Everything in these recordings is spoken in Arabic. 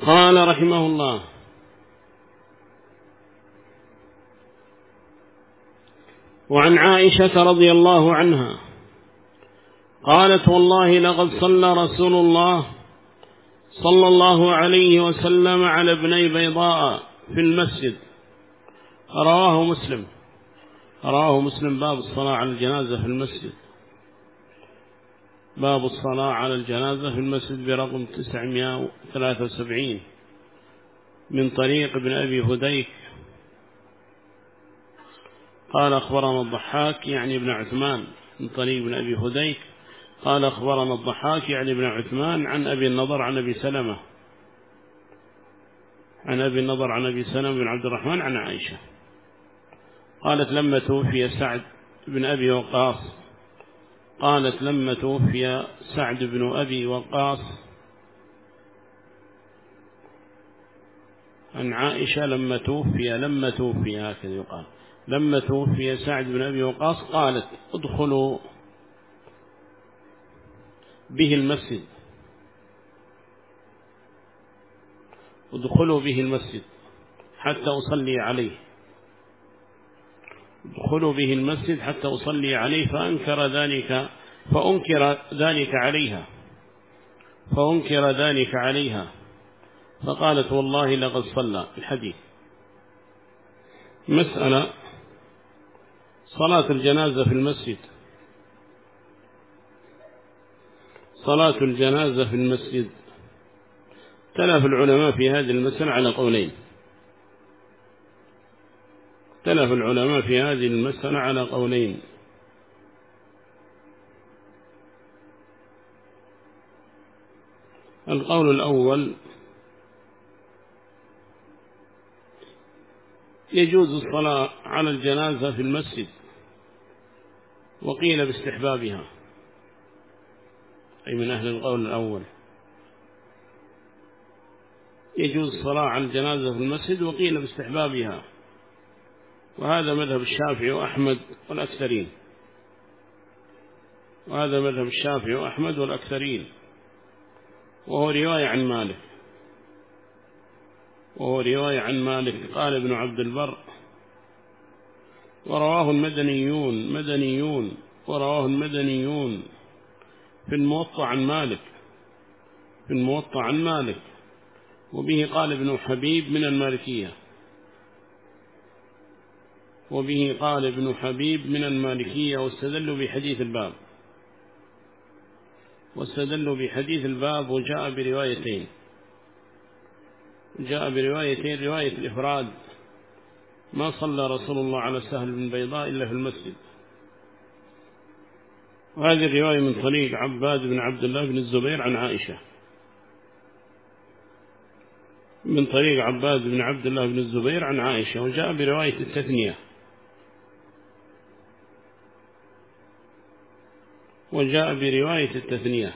قال رحمه الله: وعن عائشة رضي الله عنها قالت: والله لقد صلى رسول الله صلى الله عليه وسلم على ابني بيضاء في المسجد. رواه مسلم. باب الصلاة على الجنازة في المسجد، باب الصلاة على الجنازة في المسجد برقم 973 من طريق ابن أبي هديك قال أخبرنا الضحاك يعني ابن عثمان، من طريق ابن أبي هديك قال أخبرنا الضحاك يعني ابن عثمان عن أبي النضر عن أبي سلمة بن عبد الرحمن عن عائشة قالت: لما توفي سعد بن أبي وقاص عن عائشة لما توفي هكذا يقال، لما توفي سعد بن أبي وقاص قالت: ادخلوا به المسجد حتى أصلي عليه، فأنكر ذلك عليها فقالت: والله لقد صلى. الحديث. مسألة: صلاة الجنازة في المسجد اختلف العلماء في هذه المسألة على قولين. القول الأول: يجوز الصلاة على الجنازة في المسجد، وقيل باستحبابها، أي من أهل القول الأول يجوز الصلاة على الجنازة في المسجد وقيل باستحبابها، وهذا مذهب الشافعي والأكثرين، وهو رواية عن مالك قال ابن عبد البر: ورواه المدنيون في الموطأ عن مالك، وبه قال ابن حبيب من المالكية، واستدلوا بحديث الباب، وجاء بروايتين، رواية الإفراد: ما صلى رسول الله على سهل بن بيضاء إلا في المسجد، وهذه الرواية من طريق عباد بن عبد الله بن الزبير عن عائشة، وجاء برواية التثنية: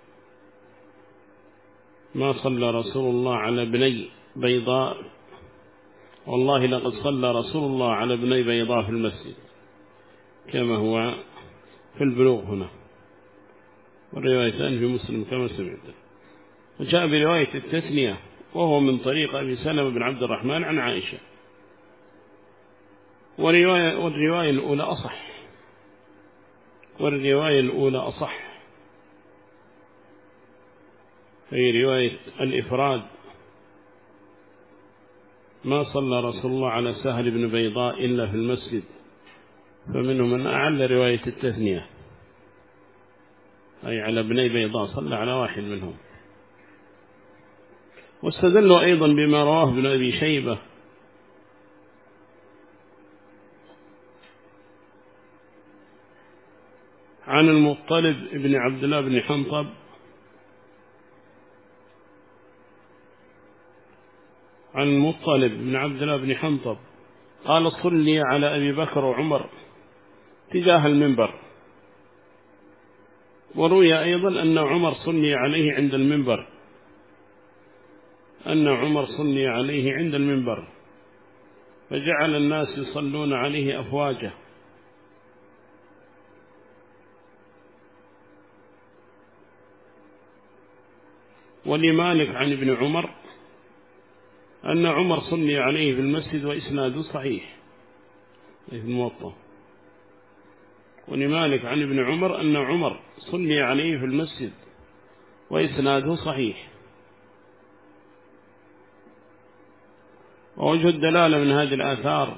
ما صلى رسول الله على ابني بيضاء، والله لقد صلى رسول الله على ابني بيضاء في المسجد، كما هو في البلوغ هنا، والروايتان في مسلم كما سمعت. وجاء برواية التثنية وهو من طريق أبي سلمة بن عبد الرحمن عن عائشة، والرواية الأولى أصح، هي رواية الإفراد: ما صلى رسول الله على سهل بن بيضاء إلا في المسجد، فمنهم من أعل رواية التثنية، أي على ابني بيضاء، صلى على واحد منهم. واستدلوا أيضا بما رواه ابن أبي شيبة عن المطلب بن عبد الله بن حنطب قال: صلي على أبي بكر وعمر تجاه المنبر. وروي أيضا أن عمر صلي عليه عند المنبر، فجعل الناس يصلون عليه أفواجا. ولمالك عن ابن عمر أن عمر صلي عليه في المسجد وإسناده صحيح في الموطأ. ولمالك عن ابن عمر أن عمر صلي عليه في المسجد وإسناده صحيح. ووجه الدلالة من هذه الآثار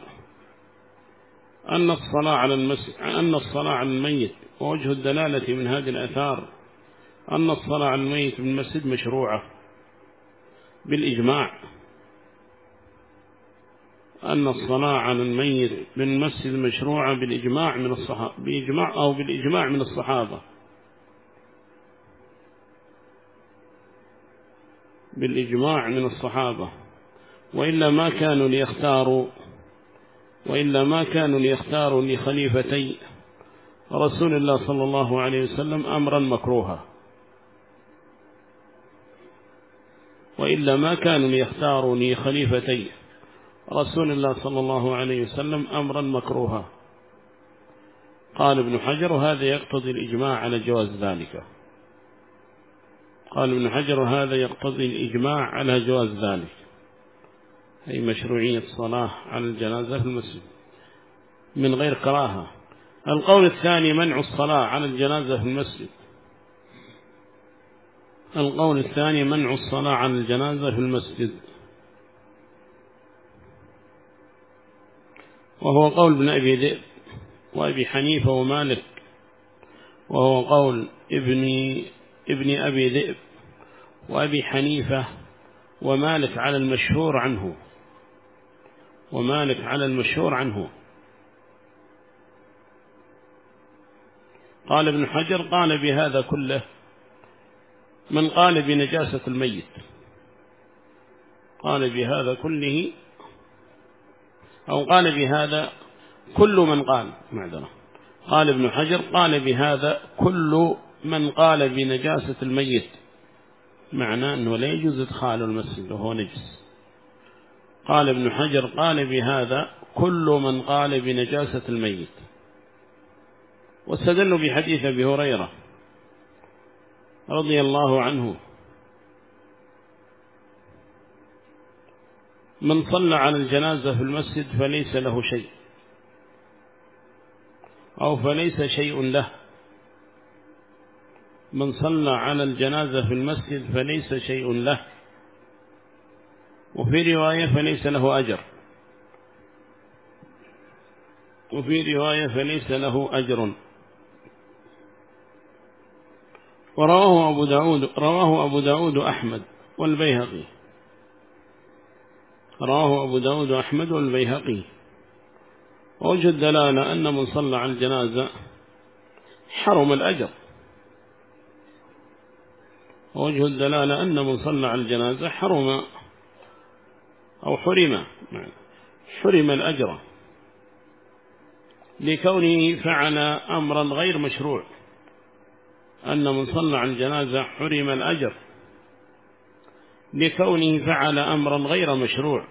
أن الصلاة على الميت، ووجه الدلالة من هذه الآثار أن الصلاة على الميت في المسجد مشروعة بالإجماع، أن الصلاة على الميت بالمسجد مشروعة بالإجماع من الصحابة، بالإجماع من الصحابة، بالإجماع من الصحابة. وإلا ما كانوا ليختاروا لخليفتي رسول الله صلى الله عليه وسلم أمرا مكروها، وإلا ما كانوا ليختاروا لخليفتي رسول الله صلى الله عليه وسلم أمرا مكروها. قال ابن حجر وهذا يقتضي الإجماع على جواز ذلك. قال ابن حجر وهذا يقتضي الإجماع على جواز ذلك، أي مشروعية الصلاة على الجنازة في المسجد من غير كراهة. القول الثاني منع الصلاة على الجنازة في المسجد. القول الثاني منع الصلاة على الجنازة في المسجد، وهو قول ابن أبي ذئب وأبي حنيفة ومالك، وهو قول ابن أبي ذئب وأبي حنيفة ومالك على المشهور عنه. قال ابن حجر قال بهذا كله من قال بنجاسة الميت، قال بهذا كله، أو قال بهذا كل من قال، قال ابن حجر قال بهذا كل من قال بنجاسة الميت، معناه أنه لا يجوز إدخال المسجد وهو نجس. قال ابن حجر قال بهذا كل من قال بنجاسة الميت، واستدلوا بحديث أبي هريرة رضي الله عنه: من صلى على الجنازة في المسجد فليس له شيء، أو فليس شيء له. من صلى على الجنازة في المسجد فليس شيء له، وفي رواية فليس له أجر، وفي رواية فليس له أجر. رواه أبو داود أحمد والبيهقي. ووجه الدلالة أن من صلى على الجنازة حرم الأجر. ووجه الدلالة أن من صلى على الجنازة حرم الأجر، لكونه فعل أمرا غير مشروع. أن من صلى على الجنازة حرم الأجر لكونه فعل أمرا غير مشروع.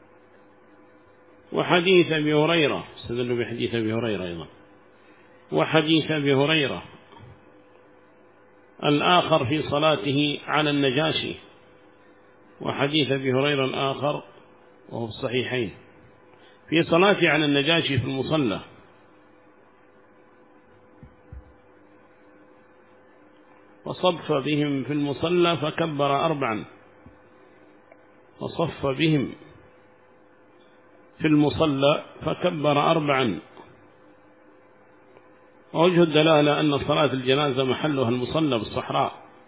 وحديث أبي هريرة، استدلوا بحديث أبي هريرة أيضا، وحديث أبي هريرة الآخر في صلاته على النجاشي، وحديث أبي هريرة الآخر وهو في الصحيحين في صلاته على النجاشي في المصلى، وصف بهم في المصلى فكبر 4، وصف بهم في المصلى فكبر 4. ووجه الدلالة أن صلاة الجنازة محلها المصلى بالصحراء.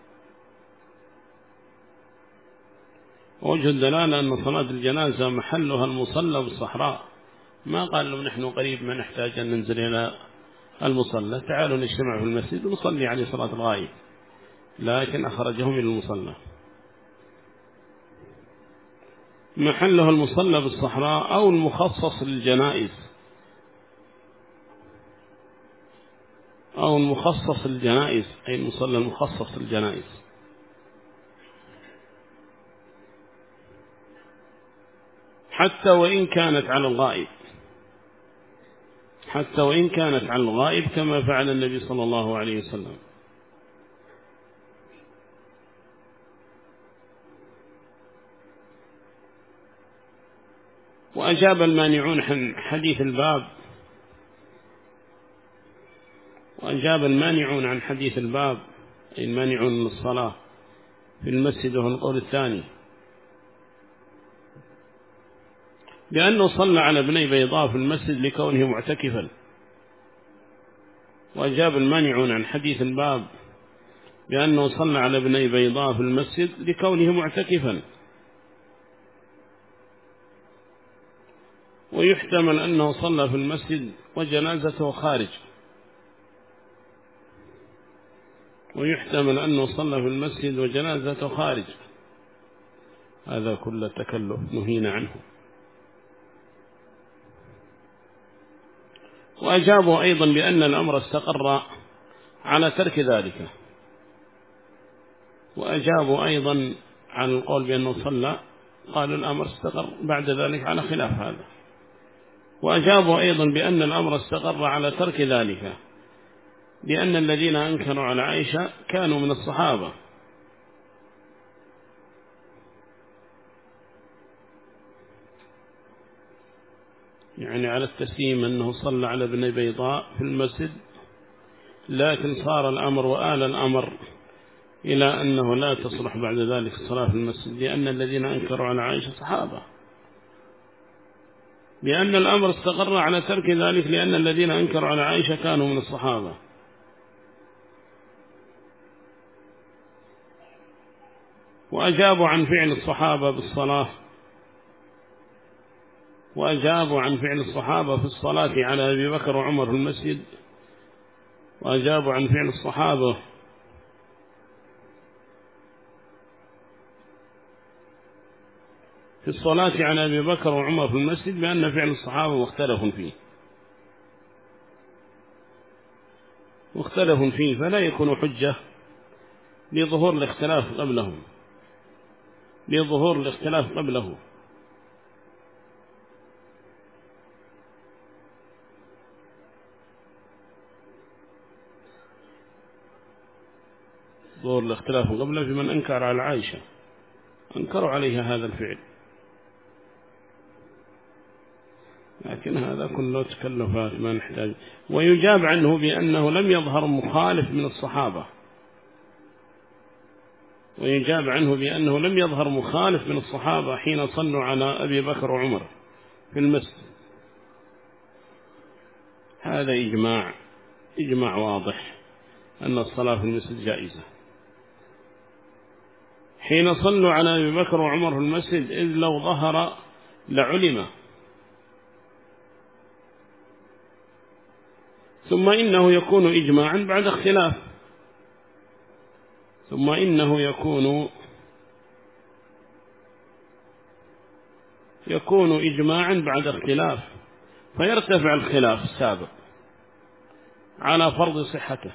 ووجه الدلالة أن صلاة الجنازة محلها المصلى بالصحراء. ما قال لهم نحن قريب ما نحتاج أن ننزل إلى المصلى، تعالوا نجتمع في المسجد ونصلي عليه صلاة الغائب، لكن أخرجهم إلى المصلى. محلها المصلى بالصحراء أو المخصص للجنائز، أي المصلى المخصص للجنائز. حتى وإن كانت على الغائب، كما فعل النبي صلى الله عليه وسلم. وأجاب المانعون عن حديث الباب، وأجاب المانعون عن حديث الباب أي المانعون من الصلاة في المسجد، وهو القول الثاني، بأنه صلى على ابني بيضاء في المسجد لكونه معتكفا. وأجاب المانعون عن حديث الباب بأنه صلى على ابني بيضاء في المسجد لكونه معتكفا. ويحتمل أنه صلى في المسجد وجنازته خارج، ويحتمل أنه صلى في المسجد وجنازته خارج، هذا كل تكلف نهينا عنه. وأجابوا أيضا بأن الأمر استقر على ترك ذلك، وأجابوا أيضا عن القول بأنه صلى، قالوا الأمر استقر بعد ذلك على خلاف هذا. وأجابوا أيضا بأن الأمر استقر على ترك ذلك، لأن الذين أنكروا على عائشة كانوا من الصحابة، يعني على التسليم أنه صلى على ابن بيضاء في المسجد، لكن صار الأمر وآل الأمر إلى أنه لا تصلح بعد ذلك الصلاة في المسجد، لأن الذين أنكروا على عائشة صحابة، لأن الأمر استقر على ترك ذلك، لأن الذين أنكروا على عائشة كانوا من الصحابة. وأجابوا عن فعل الصحابة بالصلاة، وأجابوا عن فعل الصحابة في الصلاة على أبي بكر وعمر في المسجد، وأجابوا عن فعل الصحابة في الصلاة على أبي بكر وعمر في المسجد بأن فعل الصحابة مختلف فيه، فلا يكون حجة لظهور الاختلاف قبله، ظهور الاختلاف قبله في من أنكر على عائشة، أنكروا عليها هذا الفعل، لكن هذا كله تكلفات ما نحتاج. ويجاب عنه بأنه لم يظهر مخالف من الصحابة، ويجاب عنه بأنه لم يظهر مخالف من الصحابة حين صلوا على أبي بكر وعمر في المسجد. هذا إجماع واضح أن الصلاة في المسجد جائزة حين صلوا على أبي بكر وعمر في المسجد، إذ لو ظهر لعلم. ثم إنه يكون إجماعا بعد اختلاف، يكون إجماعا بعد اختلاف، فيرتفع الخلاف السابق على فرض صحته،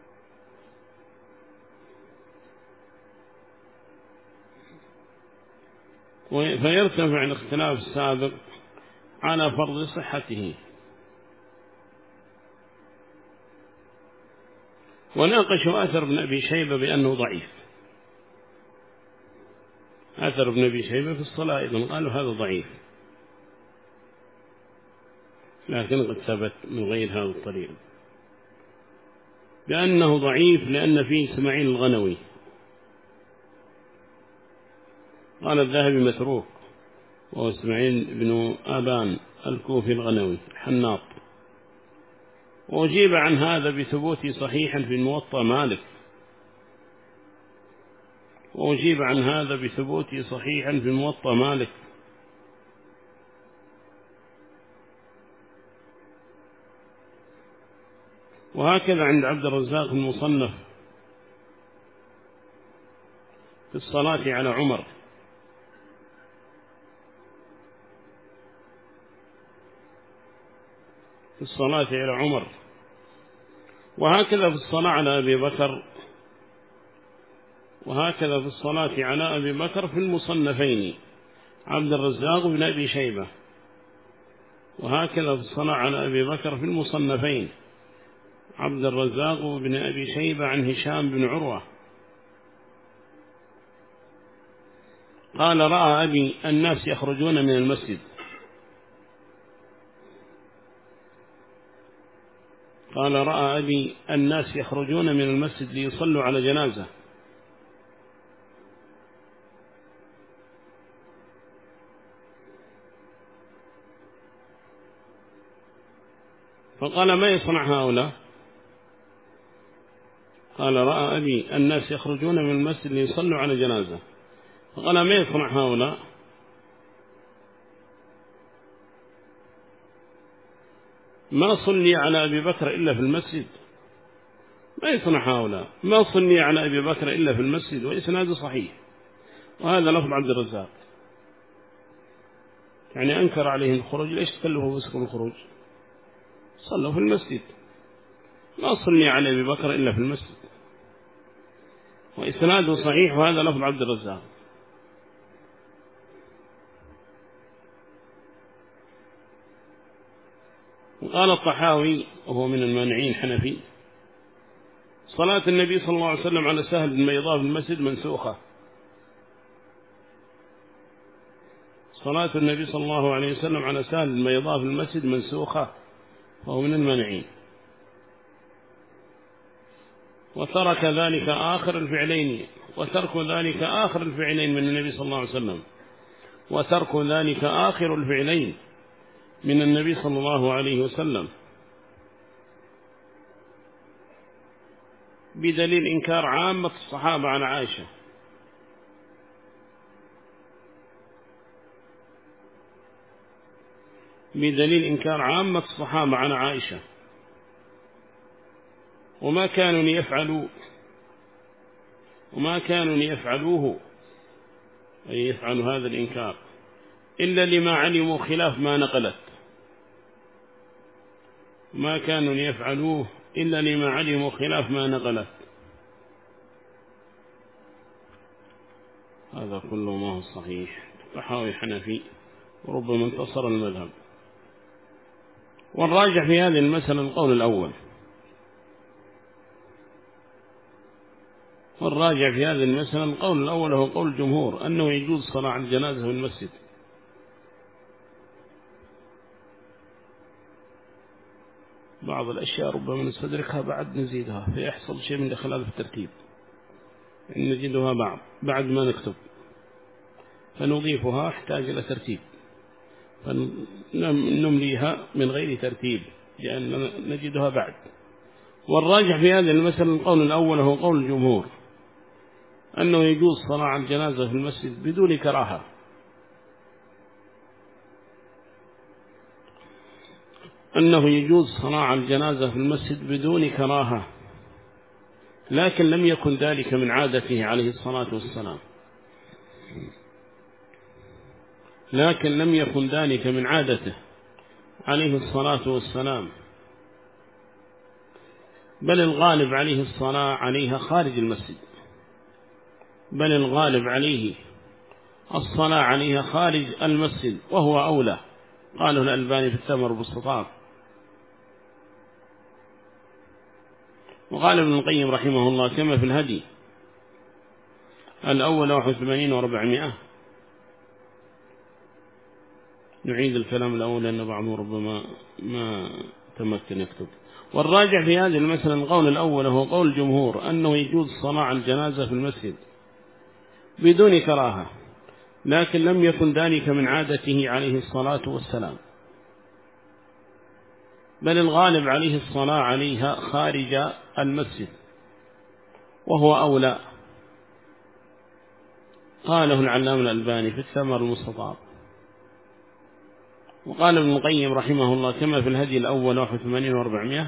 فيرتفع الاختلاف السابق على فرض صحته. وناقشوا أثر ابن أبي شيبة بأنه ضعيف، أثر ابن أبي شيبة في الصلاة أيضا قالوا هذا ضعيف، لكن قد ثبت من غير هذا الطريق بأنه ضعيف، لأن فيه إسماعيل الغنوي، قال الذهبي متروك، وهو إسماعيل بن آبان الكوفي الغنوي حناط. وأجيب عن هذا بثبوت صحيحا في الموطأ مالك، وهكذا عند عبد الرزاق المصنف في الصلاة على عمر، وهكذا في الصلاة على أبي بكر، في المصنفين عبد الرزاق بن أبي شيبة، وهكذا في الصلاة على أبي بكر في المصنفين عبد الرزاق بن أبي شيبة عن هشام بن عروة قال: رأى أبي الناس يخرجون من المسجد قال رأى أبي الناس يخرجون من المسجد ليصلوا على جنازة، فقال ما يصنع هؤلاء؟ قال رأى أبي الناس يخرجون من المسجد ليصلوا على جنازة، فقال ما يصنع هؤلاء؟ ما صلي على أبي بكر إلا في المسجد. ما يصنع هؤلاء ما صلي على أبي بكر إلا في المسجد، وإسناده صحيح. وهذا لفظ عبد الرزاق، يعني أنكر عليهم الخروج. ليش تكلفوا بسكم الخروج؟ صلوا في المسجد. ما صلي على أبي بكر إلا في المسجد، وإسناده صحيح، وهذا لفظ عبد الرزاق. وقال الطحاوي وهو من المانعين حنفي: صلاة النبي صلى الله عليه وسلم على سهل بن بيضاء في المسجد منسوخة. صلاة النبي صلى الله عليه وسلم على سهل بن بيضاء في المسجد منسوخة، وهو من المانعين. وترك ذلك آخر الفعلين، وترك ذلك آخر الفعلين من النبي صلى الله عليه وسلم، وترك ذلك آخر الفعلين من النبي صلى الله عليه وسلم، بدليل إنكار عامة الصحابة عن عائشة. بدليل إنكار عامة الصحابة عن عائشة، وما كانوا ليفعلوه أي يفعلوا هذا الإنكار إلا لما علموا خلاف ما نقلت. ما كانوا ليفعلوه إلا لما علموا خلاف ما نقلت. هذا كله ما هو صحيح. طحاوي حنفي، وربما انتصر المذهب. والراجح في هذه المسألة القول الأول. والراجع في هذه المسألة القول الأول هو قول الجمهور أنه يجوز صلاة الجنازة في المسجد. بعض الأشياء ربما نستدركها بعد نزيدها، فيحصل شيء من خلال الترتيب، نجدها بعد ما نكتب، فنضيفها احتاج إلى ترتيب، فنمليها من غير ترتيب لأن نجدها بعد. والراجح في هذه المسألة القول الأول هو قول الجمهور أنه يجوز صلاة الجنازة في المسجد بدون كراهة. أنه يجوز صلاة الجنازة في المسجد بدون كراهة، لكن لم يكن ذلك من عادته عليه الصلاة والسلام. لكن لم يكن ذلك من عادته عليه الصلاة والسلام، بل الغالب عليه الصلاة عليها خارج المسجد، بل الغالب عليه الصلاة عليها خارج المسجد، وهو أولى. قاله الألباني في الثمر بالسطاف. وقال ابن القيم رحمه الله كما في الهدي الأول 81 و400. نعيد الكلام الأول لأن بعضهم ربما ما تمكن يكتب. والراجع في هذه المسألة القول الأول هو قول الجمهور أنه يجوز صلاة الجنازة في المسجد بدون كراهة، لكن لم يكن ذلك من عادته عليه الصلاة والسلام، بل الغالب عليه الصلاة عليها خارج المسجد، وهو أولى. قاله العلامة الألباني في الثمر المستطاب. وقال ابن القيم رحمه الله كما في الهدي الأول 81 و400: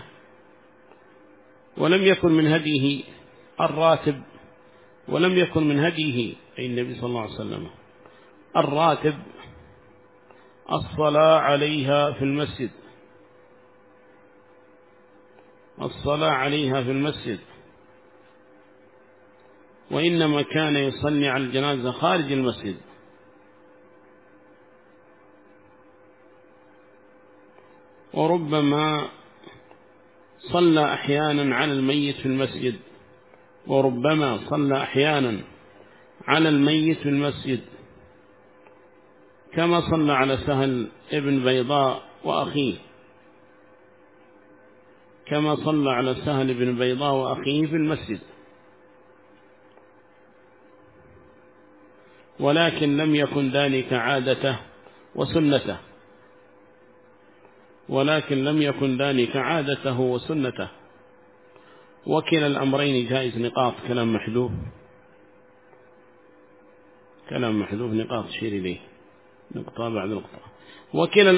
ولم يكن من هديه الراتب، ولم يكن من هديه أي النبي صلى الله عليه وسلم الراتب الصلاة عليها في المسجد، الصلاة عليها في المسجد، وإنما كان يصلي على الجنازة خارج المسجد. وربما صلى أحيانا على الميت في المسجد، وربما صلى أحيانا على الميت في المسجد، كما صلى على سهل ابن بيضاء وأخيه، كما صلى على سهل بن بيضاء وأخيه في المسجد، ولكن لم يكن ذلك عادته وسنته، وكلا الأمرين جائز. نقاط كلام محذوف نقاط شير إليه، نقطة بعد نقطة. وكلا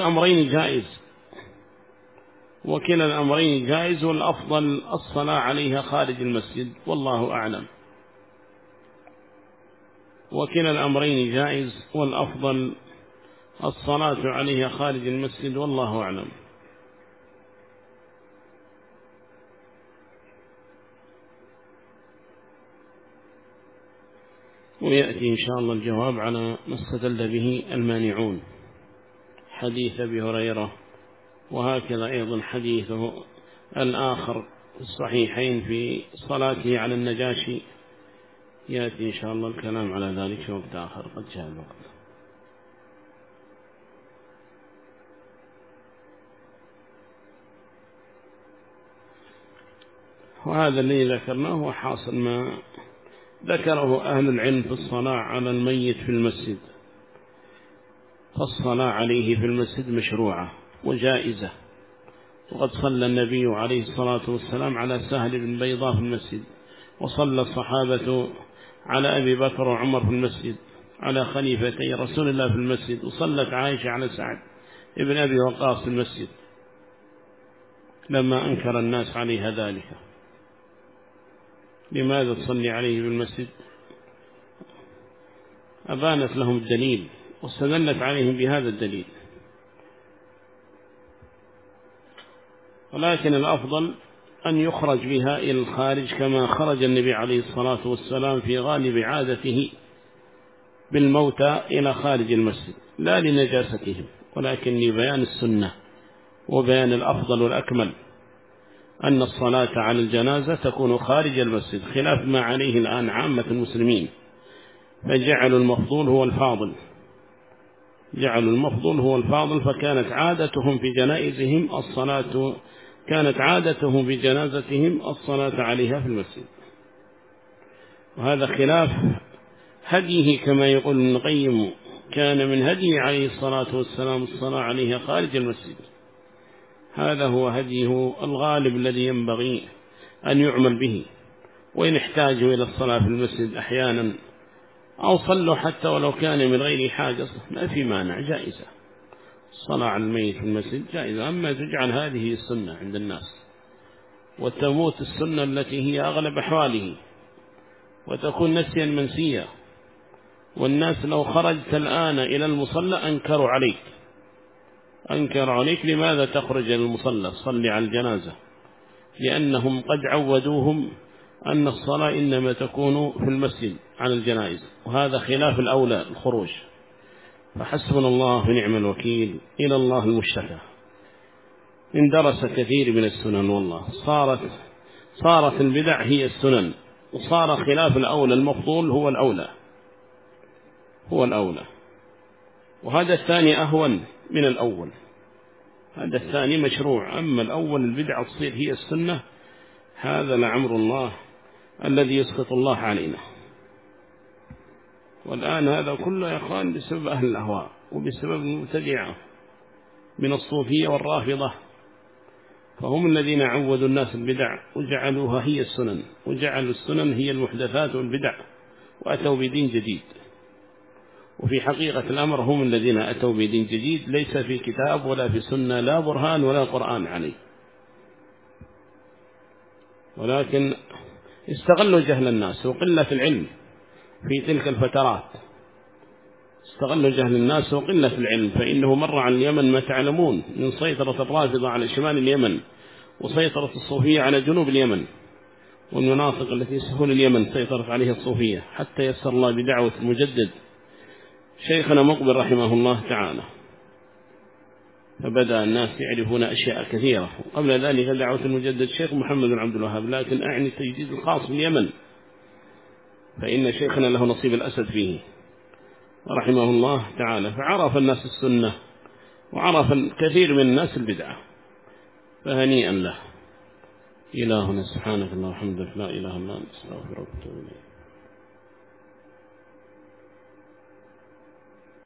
الأمرين جائز والأفضل الصلاة عليها خارج المسجد والله أعلم. وكلا الأمرين جائز والأفضل الصلاة عليها خارج المسجد والله أعلم. ويأتي إن شاء الله الجواب على ما استدل به المانعون، حديث أبي هريرة، وهكذا أيضا حديثه الآخر في الصحيحين في صلاته على النجاشي. يأتي إن شاء الله الكلام على ذلك في وقت آخر، قد جاء الوقت. وهذا الذي ذكرناه هو حاصل ما ذكره أهل العلم في الصلاة على الميت في المسجد، فالصلاة عليه في المسجد مشروعة وجائزة، وقد صلى النبي عليه الصلاة والسلام على سهل بن بيضاء في المسجد، وصلى الصحابة على أبي بكر وعمر في المسجد على خليفتي رسول الله في المسجد، وصلت عائشة على سعد ابن أبي وقاص في المسجد لما أنكر الناس عليها ذلك. لماذا تصلي عليه في المسجد؟ أبانت لهم الدليل واستدلت عليهم بهذا الدليل. ولكن الأفضل أن يخرج بها إلى الخارج كما خرج النبي عليه الصلاة والسلام في غالب عادته بالموتى إلى خارج المسجد، لا لنجاستهم ولكن لبيان السنة وبيان الأفضل والأكمل أن الصلاة على الجنازة تكون خارج المسجد، خلاف ما عليه الآن عامة المسلمين، فجعلوا المفضول هو الفاضل، فكانت عادتهم في جنازتهم الصلاة عليها في المسجد. وهذا خلاف هديه كما يقول ابن القيم، كان من هديه عليه الصلاة والسلام الصلاة عليها خارج المسجد. هذا هو هديه الغالب الذي ينبغي أن يعمل به، وإن احتاجوا إلى الصلاة في المسجد أحيانا أو صلوا حتى ولو كان من غير حاجة ما في مانع، جائزة. الصلاة على الميت في المسجد جائزة. أما تجعل هذه السنة عند الناس وتموت السنة التي هي أغلب أحواله وتكون نسيا منسيا، والناس لو خرجت الآن إلى المصلى أنكروا عليك لماذا تخرج إلى المصلى صلي على الجنازة؟ لأنهم قد عودوهم أن الصلاة إنما تكون في المسجد على الجنائز، وهذا خلاف الأولى الخروج. فحسبنا الله ونعم الوكيل، إلى الله المشتكى. إن درس كثير من السنن والله صارت البدع هي السنن، وصار خلاف الأولى المفضول هو الأولى. وهذا الثاني أهون من الأول، هذا الثاني مشروع، أما الأول البدعة تصير هي السنة، هذا لعمر الله الذي يسخط الله علينا. والآن هذا كله يا أخوان بسبب أهل الأهواء وبسبب المبتدعة من الصوفية والرافضة، فهم الذين عودوا الناس البدع وجعلوها هي السنن، وجعلوا السنن هي المحدثات والبدع، وأتوا بدين جديد. وفي حقيقة الأمر هم الذين أتوا بدين جديد ليس في كتاب ولا في سنة، لا برهان ولا قرآن عليه، ولكن استغلوا جهل الناس وقلة العلم في تلك الفترات. فإنه مر عن اليمن ما تعلمون من سيطرة الرافضة على شمال اليمن، وسيطرة الصوفية على جنوب اليمن، والمناطق التي سهول اليمن سيطرت عليها الصوفية، حتى يسر الله بدعوة المجدد شيخنا مقبل رحمه الله تعالى، فبدأ الناس يعرفون أشياء كثيرة. وقبل ذلك دعوة المجدد شيخ محمد بن عبد الوهاب، لكن أعني التجديد الخاص باليمن، فإن شيخنا له نصيب الأسد فيه رحمه الله تعالى. فعرف الناس السنة وعرف الكثير من الناس البدعة، فهنيئا له. إلهنا سبحانك اللهم وبحمدك لا إله إلا أنت أستغفرك وأتوب إليك.